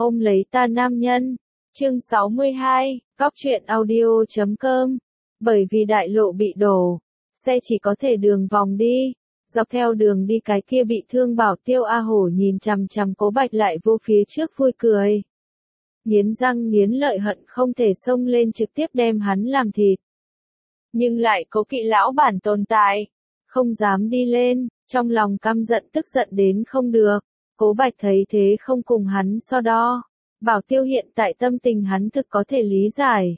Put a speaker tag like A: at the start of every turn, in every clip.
A: Ôm lấy ta nam nhân. Chương 62, Cóc truyện audio.com. Bởi vì đại lộ bị đổ, xe chỉ có thể đường vòng đi. Dọc theo đường đi cái kia bị thương Bảo Tiêu A Hổ nhìn chằm chằm Cố Bạch lại vô phía trước vui cười. Nghiến răng nghiến lợi hận không thể xông lên trực tiếp đem hắn làm thịt. Nhưng lại cố kỵ lão bản tồn tại, không dám đi lên, trong lòng căm giận tức giận đến không được. Cố Bạch thấy thế không cùng hắn so đo. Bảo Tiêu hiện tại tâm tình hắn thực có thể lý giải.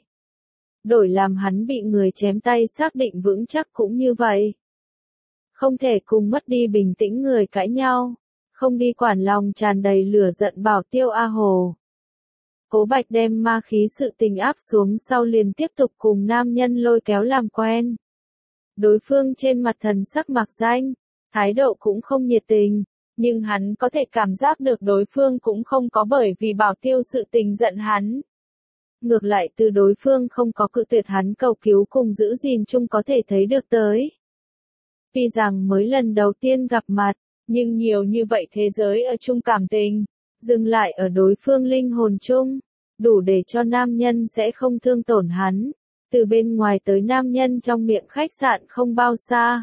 A: Đổi làm hắn bị người chém tay xác định vững chắc cũng như vậy. Không thể cùng mất đi bình tĩnh người cãi nhau. Không đi quản lòng tràn đầy lửa giận Bảo Tiêu A Hồ. Cố Bạch đem ma khí sự tình áp xuống sau liền tiếp tục cùng nam nhân lôi kéo làm quen. Đối phương trên mặt thần sắc mạc danh, thái độ cũng không nhiệt tình, nhưng hắn có thể cảm giác được đối phương cũng không có bởi vì Bảo Tiêu sự tình giận hắn. Ngược lại từ đối phương không có cự tuyệt hắn cầu cứu cùng giữ gìn chung có thể thấy được tới. Tuy rằng mới lần đầu tiên gặp mặt, nhưng nhiều như vậy thế giới ở chung cảm tình, dừng lại ở đối phương linh hồn chung, đủ để cho nam nhân sẽ không thương tổn hắn. Từ bên ngoài tới nam nhân trong miệng khách sạn không bao xa.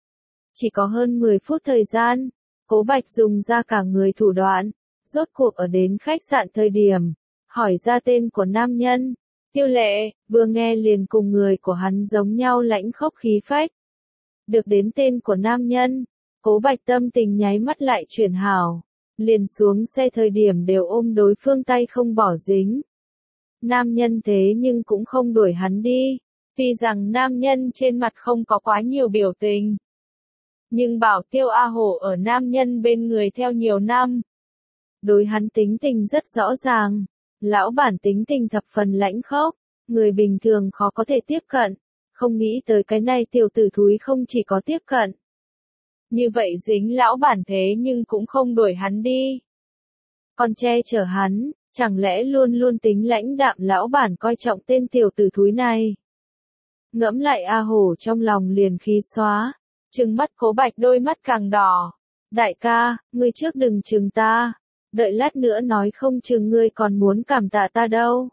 A: Chỉ có hơn 10 phút thời gian, Cố Bạch dùng ra cả người thủ đoạn, rốt cuộc ở đến khách sạn thời điểm, hỏi ra tên của nam nhân. Tiêu Lệ, vừa nghe liền cùng người của hắn giống nhau lãnh khốc khí phách. Được đến tên của nam nhân, Cố Bạch tâm tình nháy mắt lại chuyển hảo, liền xuống xe thời điểm đều ôm đối phương tay không bỏ dính. Nam nhân thế nhưng cũng không đuổi hắn đi, tuy rằng nam nhân trên mặt không có quá nhiều biểu tình. Nhưng Bảo Tiêu A Hổ ở nam nhân bên người theo nhiều năm. Đối hắn tính tình rất rõ ràng, lão bản tính tình thập phần lãnh khốc, người bình thường khó có thể tiếp cận, không nghĩ tới cái này tiểu tử thúi không chỉ có tiếp cận. Như vậy dính lão bản thế nhưng cũng không đuổi hắn đi. Còn che chở hắn, chẳng lẽ luôn luôn tính lãnh đạm lão bản coi trọng tên tiểu tử thúi này. Ngẫm lại A Hổ trong lòng liền khí xóa, trừng mắt Cố Bạch đôi mắt càng đỏ. Đại ca, ngươi trước đừng trừng ta, đợi lát nữa nói không chừng ngươi còn muốn cảm tạ ta đâu.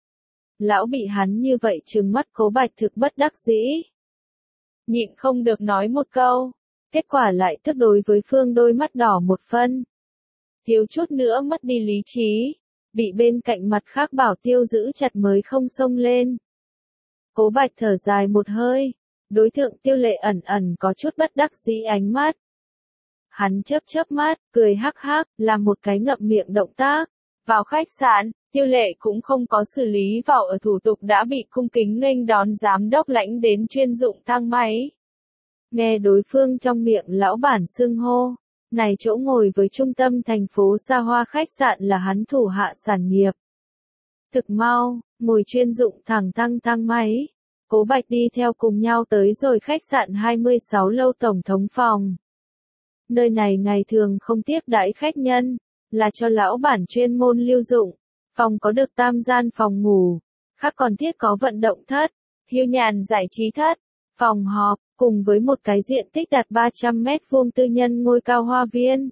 A: Lão bị hắn như vậy trừng mắt Cố Bạch thực bất đắc dĩ. Nhịn không được nói một câu, kết quả lại tức đối với phương đôi mắt đỏ một phân. Thiếu chút nữa mất đi lý trí, bị bên cạnh mặt khác Bảo Tiêu giữ chặt mới không xông lên. Cố Bạch thở dài một hơi, đối tượng Tiêu Lệ ẩn ẩn có chút bất đắc dĩ ánh mắt. Hắn chớp mắt, cười hắc hắc, làm một cái ngậm miệng động tác. Vào khách sạn, Tiêu Lệ cũng không có xử lý vào ở thủ tục đã bị cung kính nghênh đón giám đốc lãnh đến chuyên dụng thang máy. Nghe đối phương trong miệng lão bản xưng hô, này chỗ ngồi với trung tâm thành phố xa hoa khách sạn là hắn thủ hạ sản nghiệp. Thực mau, ngồi chuyên dụng thẳng thang máy, Cố Bạch đi theo cùng nhau tới rồi khách sạn 26 lâu tổng thống phòng. Nơi này ngày thường không tiếp đãi khách nhân, là cho lão bản chuyên môn lưu dụng. Phòng có được 3 gian phòng ngủ, khác còn thiết có vận động thất, hưu nhàn giải trí thất, phòng họp, cùng với một cái diện tích đạt 300 mét vuông tư nhân ngôi cao hoa viên.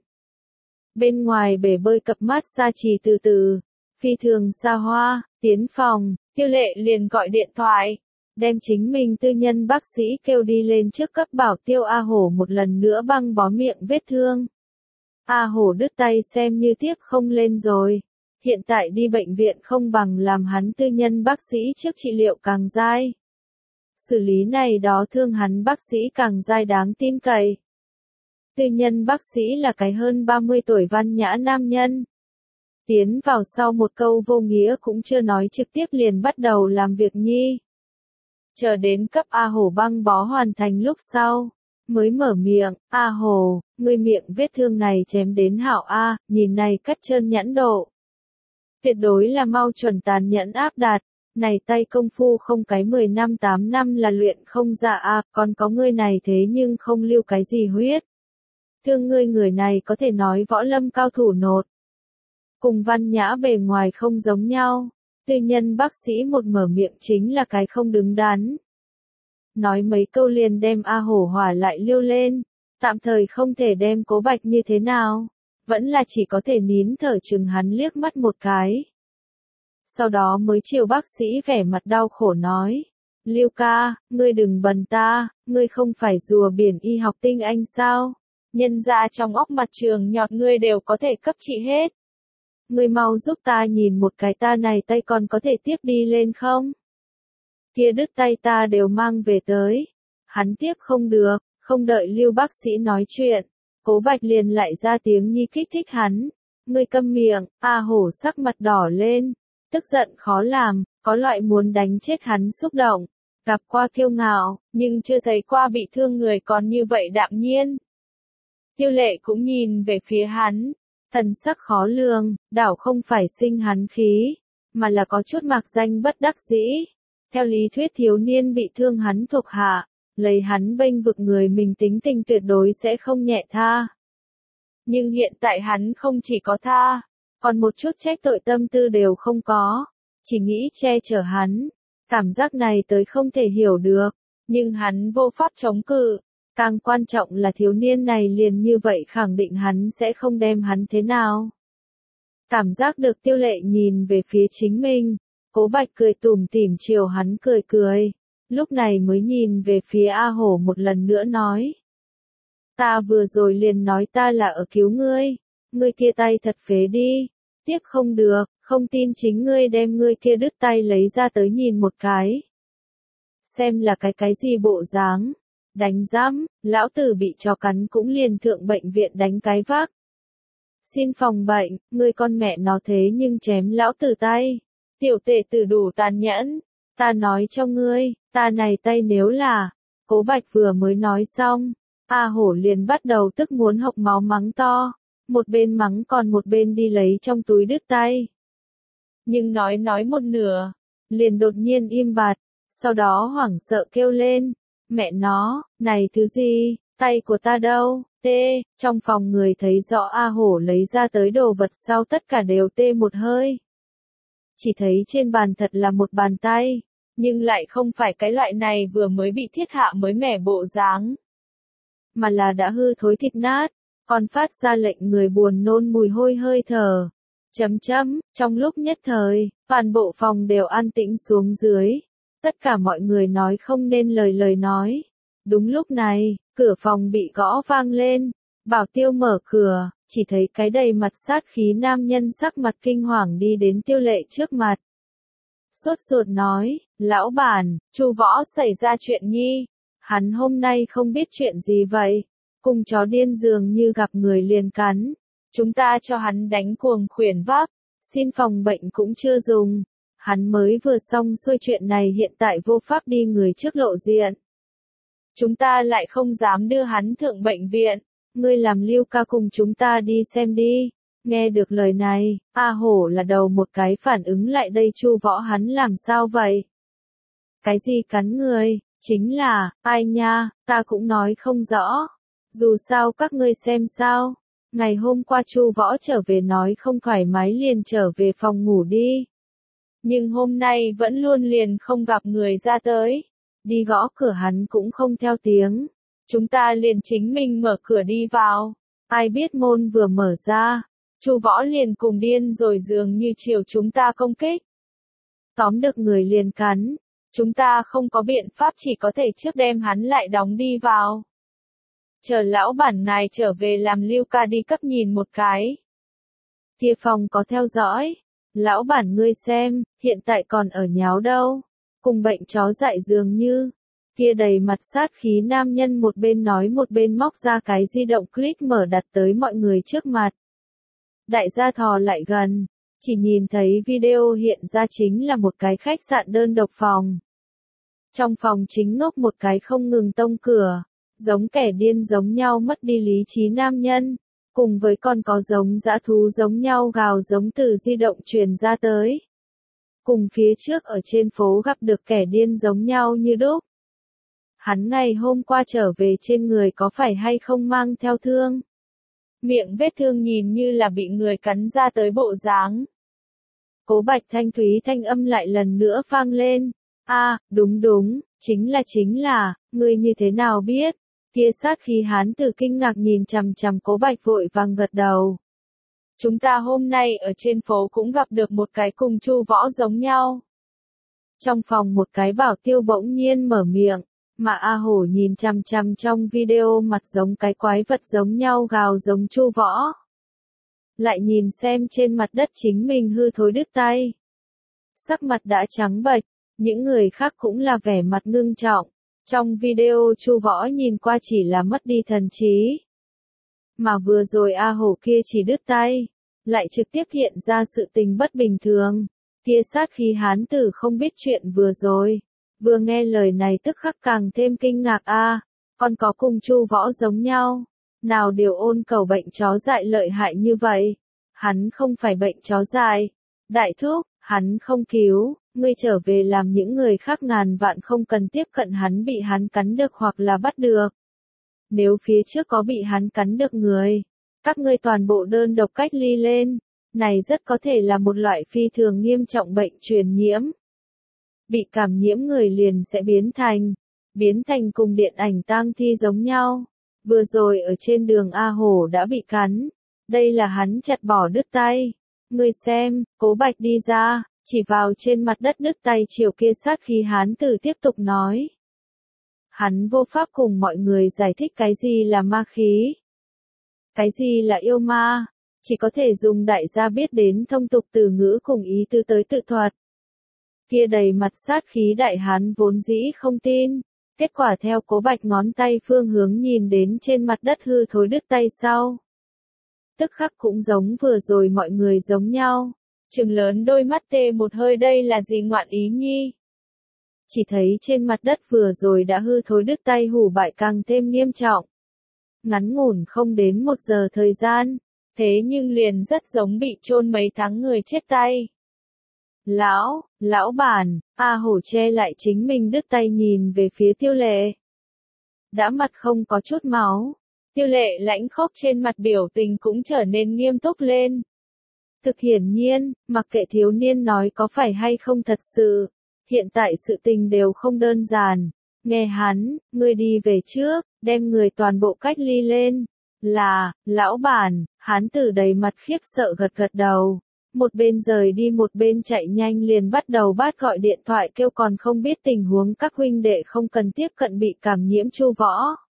A: Bên ngoài bể bơi cập massage chỉ từ, phi thường xa hoa. Tiến phòng, Tiêu Lệ liền gọi điện thoại, đem chính mình tư nhân bác sĩ kêu đi lên trước cấp Bảo Tiêu A Hổ một lần nữa băng bó miệng vết thương. A Hổ đứt tay xem như tiếp không lên rồi. Hiện tại đi bệnh viện không bằng làm hắn tư nhân bác sĩ trước trị liệu càng dai. Xử lý này đó thương hắn bác sĩ càng dai đáng tin cậy. Tư nhân bác sĩ là cái hơn 30 tuổi văn nhã nam nhân. Tiến vào sau một câu vô nghĩa cũng chưa nói trực tiếp liền bắt đầu làm việc nhi. Chờ đến cấp A Hổ băng bó hoàn thành lúc sau, mới mở miệng, A Hổ, ngươi miệng vết thương này chém đến hảo A, nhìn này cắt trơn nhẵn độ. Tuyệt đối là mau chuẩn tàn nhẫn áp đạt, này tay công phu không cái 10 năm 8 năm là luyện không ra A, còn có ngươi này thế nhưng không lưu cái gì huyết. Thương ngươi người này có thể nói võ lâm cao thủ nột. Cùng văn nhã bề ngoài không giống nhau, tư nhân bác sĩ một mở miệng chính là cái không đứng đắn. Nói mấy câu liền đem A Hổ hỏa lại liêu lên, tạm thời không thể đem Cố Bạch như thế nào. vẫn là chỉ có thể nín thở chừng hắn liếc mắt một cái. Sau đó mới chiều bác sĩ vẻ mặt đau khổ nói. Lưu ca, ngươi đừng bần ta, ngươi không phải rùa biển y học tinh anh sao? Nhân ra trong óc mặt trường nhọt ngươi đều có thể cấp trị hết. Ngươi mau giúp ta nhìn một cái ta này tay còn có thể tiếp đi lên không? Kia đứt tay ta đều mang về tới. Hắn tiếp không được, không đợi Lưu bác sĩ nói chuyện. Cố Bạch liền lại ra tiếng nhi kích thích hắn. Ngươi câm miệng, A Hổ sắc mặt đỏ lên. Tức giận khó làm, có loại muốn đánh chết hắn xúc động. Gặp qua kiêu ngạo, nhưng chưa thấy qua bị thương người còn như vậy đạm nhiên. Tiêu Lệ cũng nhìn về phía hắn, thần sắc khó lường, đảo không phải sinh hắn khí, mà là có chút mạc danh bất đắc dĩ. Theo lý thuyết thiếu niên bị thương hắn thuộc hạ, lấy hắn bênh vực người mình tính tình tuyệt đối sẽ không nhẹ tha. Nhưng hiện tại hắn không chỉ có tha, còn một chút trách tội tâm tư đều không có, chỉ nghĩ che chở hắn. Cảm giác này tới không thể hiểu được, nhưng hắn vô pháp chống cự. Càng quan trọng là thiếu niên này liền như vậy khẳng định hắn sẽ không đem hắn thế nào. Cảm giác được Tiêu Lệ nhìn về phía chính mình, Cố Bạch cười tủm tỉm chiều hắn cười cười, lúc này mới nhìn về phía A Hổ một lần nữa nói. Ta vừa rồi liền nói ta là ở cứu ngươi, ngươi kia tay thật phế đi, tiếp không được, không tin chính ngươi đem ngươi kia đứt tay lấy ra tới nhìn một cái. Xem là cái gì bộ dáng. Đánh giám, lão tử bị chó cắn cũng liền thượng bệnh viện đánh cái vác. Xin phòng bệnh, ngươi con mẹ nó thế nhưng chém lão tử tay. Tiểu tệ tử đủ tàn nhẫn. Ta nói cho ngươi, ta này tay nếu là. Cố Bạch vừa mới nói xong, A Hổ liền bắt đầu tức muốn hộc máu mắng to. Một bên mắng còn một bên đi lấy trong túi đứt tay. Nhưng nói một nửa, liền đột nhiên im bặt, sau đó hoảng sợ kêu lên. Mẹ nó, này thứ gì, tay của ta đâu, tê, trong phòng người thấy rõ A Hổ lấy ra tới đồ vật sau tất cả đều tê một hơi. Chỉ thấy trên bàn thật là một bàn tay, nhưng lại không phải cái loại này vừa mới bị thiết hạ mới mẻ bộ dáng, mà là đã hư thối thịt nát, còn phát ra lệnh người buồn nôn mùi hôi hơi thở. Trong lúc nhất thời, toàn bộ phòng đều an tĩnh xuống dưới. Tất cả mọi người nói không nên lời nói. Đúng lúc này, cửa phòng bị gõ vang lên. Bảo Tiêu mở cửa, chỉ thấy cái đầy mặt sát khí nam nhân sắc mặt kinh hoàng đi đến Tiêu Lệ trước mặt. Sốt ruột nói, lão bản, Chu Võ xảy ra chuyện nhi. Hắn hôm nay không biết chuyện gì vậy. Cùng chó điên dường như gặp người liền cắn. Chúng ta cho hắn đánh cuồng khuyển vác. Xin phòng bệnh cũng chưa dùng. Hắn mới vừa xong xuôi chuyện này hiện tại vô pháp đi người trước lộ diện. Chúng ta lại không dám đưa hắn thượng bệnh viện. Ngươi làm Lưu ca cùng chúng ta đi xem đi. Nghe được lời này, A Hổ là đầu một cái phản ứng lại đây Chu Võ hắn làm sao vậy? Cái gì cắn người, chính là, ai nha, ta cũng nói không rõ. Dù sao các ngươi xem sao. Ngày hôm qua Chu Võ trở về nói không thoải mái liền trở về phòng ngủ đi. Nhưng hôm nay vẫn luôn liền không gặp người ra tới. Đi gõ cửa hắn cũng không theo tiếng. Chúng ta liền chính mình mở cửa đi vào. Ai biết môn vừa mở ra. Chu Võ liền cùng điên rồi dường như chiều chúng ta công kích. Tóm được người liền cắn. Chúng ta không có biện pháp chỉ có thể trước đem hắn lại đóng đi vào. Chờ lão bản ngài trở về làm Lưu ca đi cấp nhìn một cái. Kia phòng có theo dõi. Lão bản ngươi xem, hiện tại còn ở nháo đâu. Cùng bệnh chó dại dường như. Kia đầy mặt sát khí nam nhân một bên nói một bên móc ra cái di động click mở đặt tới mọi người trước mặt. Đại gia thò lại gần. Chỉ nhìn thấy video hiện ra chính là một cái khách sạn đơn độc phòng. Trong phòng chính ngốc một cái không ngừng tông cửa. Giống kẻ điên giống nhau mất đi lý trí nam nhân. Cùng với còn có giống dã thú giống nhau gào giống từ di động truyền ra tới. Cùng phía trước ở trên phố gặp được kẻ điên giống nhau như đúc. Hắn ngày hôm qua trở về trên người có phải hay không mang theo thương? Miệng vết thương nhìn như là bị người cắn ra tới bộ dáng. Cố Bạch thanh thúy thanh âm lại lần nữa vang lên. Đúng, chính là, ngươi như thế nào biết? Kia sát khí hán tử kinh ngạc nhìn chằm chằm Cố Bạch vội vàng gật đầu. chúng ta hôm nay ở trên phố cũng gặp được một cái cùng Chu Võ giống nhau. Trong phòng một cái bảo tiêu bỗng nhiên mở miệng, mà A Hổ nhìn chằm chằm trong video mặt giống cái quái vật giống nhau gào giống Chu Võ. Lại nhìn xem trên mặt đất chính mình hư thối đứt tay. Sắc mặt đã trắng bệch, những người khác cũng là vẻ mặt ngưng trọng. Trong video Chu Võ nhìn qua chỉ là mất đi thần trí. Mà vừa rồi A Hổ kia chỉ đứt tay, lại trực tiếp hiện ra sự tình bất bình thường. Kia sát khí hán tử không biết chuyện vừa rồi. Vừa nghe lời này tức khắc càng thêm kinh ngạc con có cùng Chu Võ giống nhau. Nào điều ôn cầu bệnh chó dại lợi hại như vậy. Hắn không phải bệnh chó dại. Đại thúc, hắn không cứu, ngươi trở về làm những người khác ngàn vạn không cần tiếp cận hắn bị hắn cắn được hoặc là bắt được. Nếu phía trước có bị hắn cắn được người, các ngươi toàn bộ đơn độc cách ly lên. Này rất có thể là một loại phi thường nghiêm trọng bệnh truyền nhiễm. Bị cảm nhiễm người liền sẽ biến thành cùng điện ảnh tang thi giống nhau. Vừa rồi ở trên đường A Hổ đã bị cắn, đây là hắn chặt bỏ đứt tay. Ngươi xem, Cố Bạch đi ra, chỉ vào trên mặt đất đứt tay chiều kia sát khí hán tử tiếp tục nói. Hắn vô pháp cùng mọi người giải thích cái gì là ma khí, cái gì là yêu ma, chỉ có thể dùng đại gia biết đến thông tục từ ngữ cùng ý tứ tới tự thuật. Kia đầy mặt sát khí đại hán vốn dĩ không tin, kết quả theo Cố Bạch ngón tay phương hướng nhìn đến trên mặt đất hư thối đứt tay sau. Tức khắc cũng giống vừa rồi mọi người giống nhau, trừng lớn đôi mắt tê một hơi đây là gì ngoạn ý nhi. Chỉ thấy trên mặt đất vừa rồi đã hư thối đứt tay hủ bại càng thêm nghiêm trọng. Ngắn ngủn không đến 1 giờ thời gian, thế nhưng liền rất giống bị chôn mấy tháng người chết tay. Lão bản, A Hổ che lại chính mình đứt tay nhìn về phía Tiêu Lệ. Đã mặt không có chút máu, Tiêu Lệ lãnh khốc trên mặt biểu tình cũng trở nên nghiêm túc lên. Thực hiển nhiên, mặc kệ thiếu niên nói có phải hay không thật sự, hiện tại sự tình đều không đơn giản. Nghe hắn, ngươi đi về trước, đem người toàn bộ cách ly lên. Lão bản, hán tử đầy mặt khiếp sợ gật gật đầu. Một bên rời đi một bên chạy nhanh liền bắt đầu gọi điện thoại kêu còn không biết tình huống các huynh đệ không cần tiếp cận bị cảm nhiễm Chu Võ.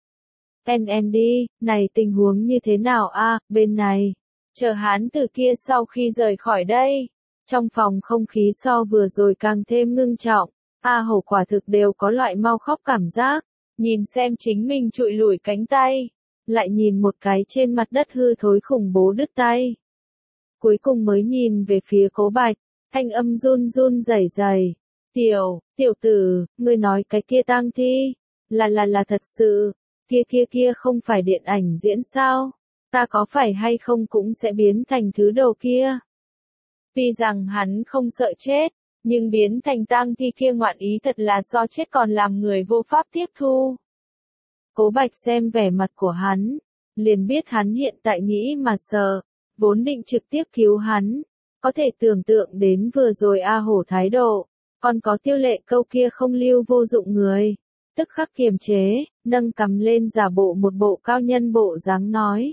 A: NND, này tình huống như thế nào bên này. Chờ hán tử kia sau khi rời khỏi đây. Trong phòng không khí so vừa rồi càng thêm ngưng trọng. A Hổ quả thực đều có loại mau khóc cảm giác. Nhìn xem chính mình trụi lủi cánh tay. Lại nhìn một cái trên mặt đất hư thối khủng bố đứt tay. Cuối cùng mới nhìn về phía Cố Bạch, thanh âm run run rẩy rẩy. Tiểu tử, ngươi nói cái kia tang thi, là thật sự, kia không phải điện ảnh diễn sao, ta có phải hay không cũng sẽ biến thành thứ đồ kia. Tuy rằng hắn không sợ chết, nhưng biến thành tang thi kia ngoạn ý thật là do chết còn làm người vô pháp tiếp thu. Cố Bạch xem vẻ mặt của hắn, liền biết hắn hiện tại nghĩ mà sợ. Vốn định trực tiếp cứu hắn, có thể tưởng tượng đến vừa rồi A Hổ thái độ, còn có Tiêu Lệ câu kia không lưu vô dụng người, tức khắc kiềm chế, nâng cằm lên giả bộ một bộ cao nhân bộ dáng nói.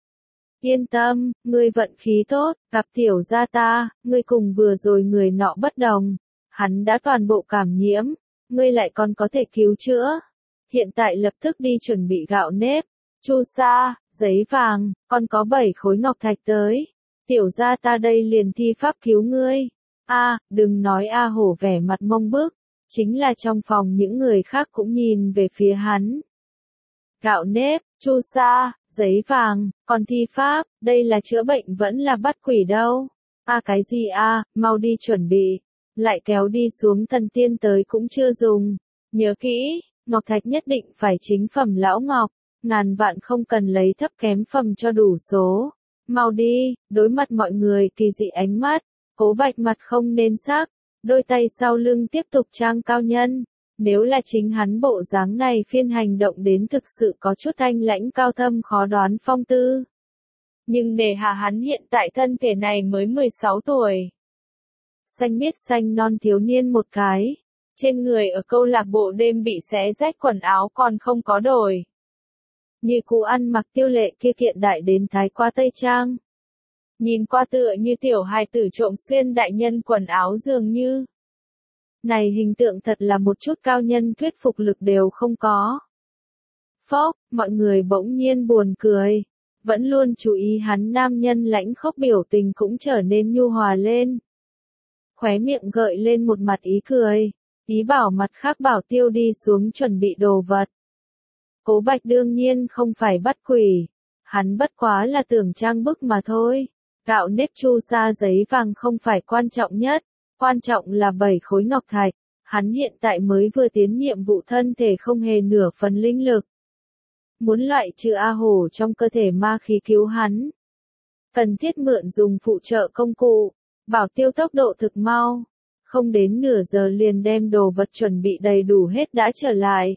A: Yên tâm, ngươi vận khí tốt, gặp tiểu gia ta, ngươi cùng vừa rồi người nọ bất đồng, hắn đã toàn bộ cảm nhiễm, ngươi lại còn có thể cứu chữa. Hiện tại lập tức đi chuẩn bị gạo nếp, chu sa, giấy vàng, còn có 7 khối ngọc thạch tới. Tiểu gia ta đây liền thi pháp cứu ngươi. Đừng nói A Hổ vẻ mặt mông bức, chính là trong phòng những người khác cũng nhìn về phía hắn. Gạo nếp, chu sa, giấy vàng, còn thi pháp, đây là chữa bệnh vẫn là bắt quỷ đâu. Cái gì mau đi chuẩn bị. Lại kéo đi xuống thần tiên tới cũng chưa dùng. Nhớ kỹ, ngọc thạch nhất định phải chính phẩm lão ngọc. Ngàn vạn không cần lấy thấp kém phẩm cho đủ số. Mau đi, đối mặt mọi người kỳ dị ánh mắt, Cố Bạch mặt không nên sắc, đôi tay sau lưng tiếp tục trang cao nhân. Nếu là chính hắn bộ dáng này phiên hành động đến thực sự có chút thanh lãnh cao thâm khó đoán phong tư. Nhưng nề hà hắn hiện tại thân thể này mới 16 tuổi. Xanh biết xanh non thiếu niên một cái. Trên người ở câu lạc bộ đêm bị xé rách quần áo còn không có đổi. Như cụ ăn mặc Tiêu Lệ kia kiện đại đến thái qua tây trang. nhìn qua tựa như tiểu hài tử trộm xuyên đại nhân quần áo dường như. Này hình tượng thật là một chút cao nhân thuyết phục lực đều không có. Phốc, mọi người bỗng nhiên buồn cười. Vẫn luôn chú ý hắn nam nhân lãnh khốc biểu tình cũng trở nên nhu hòa lên. Khóe miệng gợi lên một mặt ý cười, ý bảo mặt khác Bảo Tiêu đi xuống chuẩn bị đồ vật. Cố Bạch đương nhiên không phải bắt quỷ, hắn bất quá là tưởng trang bức mà thôi. Gạo nếp chu sa giấy vàng không phải quan trọng nhất, quan trọng là 7 khối ngọc thạch. Hắn hiện tại mới vừa tiến nhiệm vụ thân thể không hề nửa phần linh lực. Muốn loại trừ A Hổ trong cơ thể ma khí cứu hắn. Cần thiết mượn dùng phụ trợ công cụ, Bảo Tiêu tốc độ thực mau. Không đến nửa giờ liền đem đồ vật chuẩn bị đầy đủ hết đã trở lại.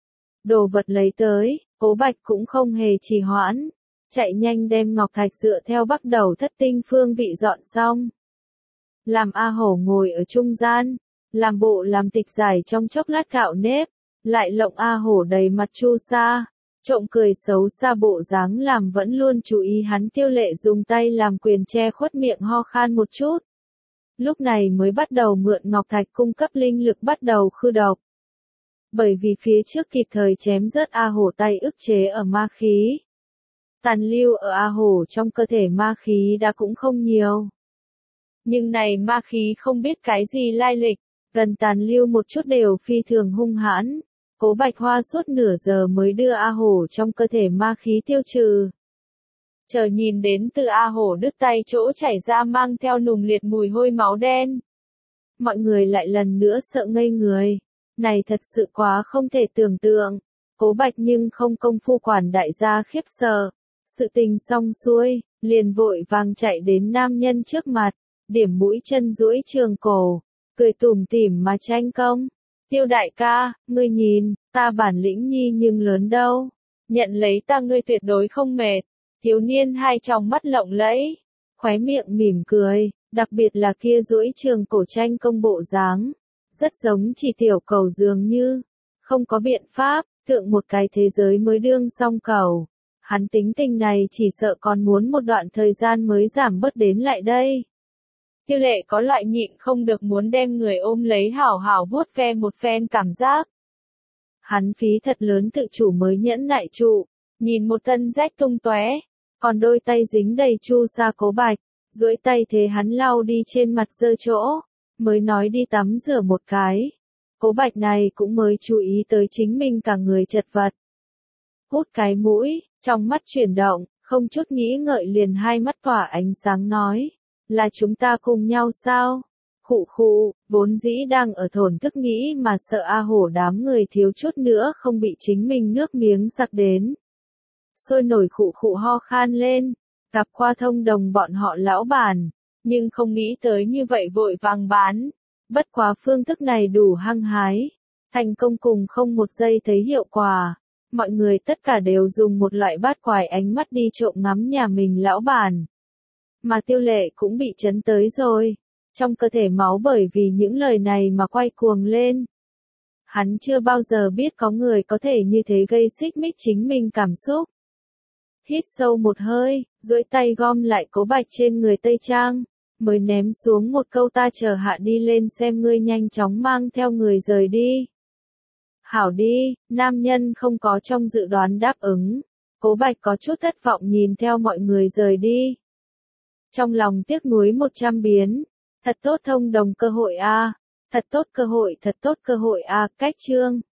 A: Đồ vật lấy tới, Cố Bạch cũng không hề trì hoãn. Chạy nhanh đem ngọc thạch dựa theo bắt đầu thất tinh phương vị dọn xong. Làm A Hổ ngồi ở trung gian, làm bộ làm tịch giải trong chốc lát gạo nếp, lại lộng A Hổ đầy mặt chu sa. Trộm cười xấu xa bộ dáng làm vẫn luôn chú ý hắn Tiêu Lệ dùng tay làm quyền che khuất miệng ho khan một chút. Lúc này mới bắt đầu mượn ngọc thạch cung cấp linh lực bắt đầu khư độc. Bởi vì phía trước kịp thời chém rớt A Hổ tay ức chế ở ma khí. Tàn lưu ở A Hổ trong cơ thể ma khí đã cũng không nhiều. Nhưng này ma khí không biết cái gì lai lịch, gần tàn lưu một chút đều phi thường hung hãn. Cố Bạch hoa suốt nửa giờ mới đưa A Hổ trong cơ thể ma khí tiêu trừ. Chờ nhìn đến từ A Hổ đứt tay chỗ chảy ra mang theo nùng liệt mùi hôi máu đen. Mọi người lại lần nữa sợ ngây người. Này thật sự quá không thể tưởng tượng. Cố Bạch nhưng không công phu quản đại gia khiếp sợ. Sự tình xong xuôi, liền vội vàng chạy đến nam nhân trước mặt, điểm mũi chân duỗi trường cổ, cười tủm tỉm mà tranh công. Tiêu đại ca, ngươi nhìn, ta bản lĩnh nhi nhưng lớn đâu. Nhận lấy ta ngươi tuyệt đối không mệt. Thiếu niên hai tròng mắt lộng lẫy, khóe miệng mỉm cười, đặc biệt là kia duỗi trường cổ tranh công bộ dáng, rất giống chỉ tiểu cầu dường như. Không có biện pháp, thượng một cái thế giới mới đương xong cầu. Hắn tính tình này chỉ sợ còn muốn một đoạn thời gian mới giảm bớt đến lại đây. Tiêu Lệ có loại nhịn không được muốn đem người ôm lấy hảo hảo vuốt ve một phen cảm giác. Hắn phí thật lớn tự chủ mới nhẫn nại trụ, nhìn một thân rách tung tóe, còn đôi tay dính đầy chu sa Cố Bạch, duỗi tay thế hắn lau đi trên mặt dơ chỗ, mới nói đi tắm rửa một cái. Cố Bạch này cũng mới chú ý tới chính mình cả người chật vật. Hút cái mũi, trong mắt chuyển động, không chút nghĩ ngợi liền hai mắt tỏa ánh sáng nói. Là chúng ta cùng nhau sao? Khụ khụ, vốn dĩ đang ở thổn thức nghĩ mà sợ A Hổ đám người thiếu chút nữa không bị chính mình nước miếng sặc đến. Sôi nổi khụ khụ ho khan lên, gặp qua thông đồng bọn họ lão bản, nhưng không nghĩ tới như vậy vội vàng bán. Bất quá phương thức này đủ hăng hái, thành công cùng không một giây thấy hiệu quả. Mọi người tất cả đều dùng một loại bát quài ánh mắt đi trộm ngắm nhà mình lão bản. Mà Tiêu Lệ cũng bị chấn tới rồi. Trong cơ thể máu bởi vì những lời này mà quay cuồng lên. Hắn chưa bao giờ biết có người có thể như thế gây xích mích chính mình cảm xúc. Hít sâu một hơi, duỗi tay gom lại Cố Bạch trên người tây trang, mới ném xuống một câu ta chờ hạ đi lên xem ngươi nhanh chóng mang theo người rời đi. Hảo đi, nam nhân không có trong dự đoán đáp ứng. Cố Bạch có chút thất vọng nhìn theo mọi người rời đi. Trong lòng tiếc nuối 100 biến. Thật tốt thông đồng cơ hội a, thật tốt cơ hội a, cách chương.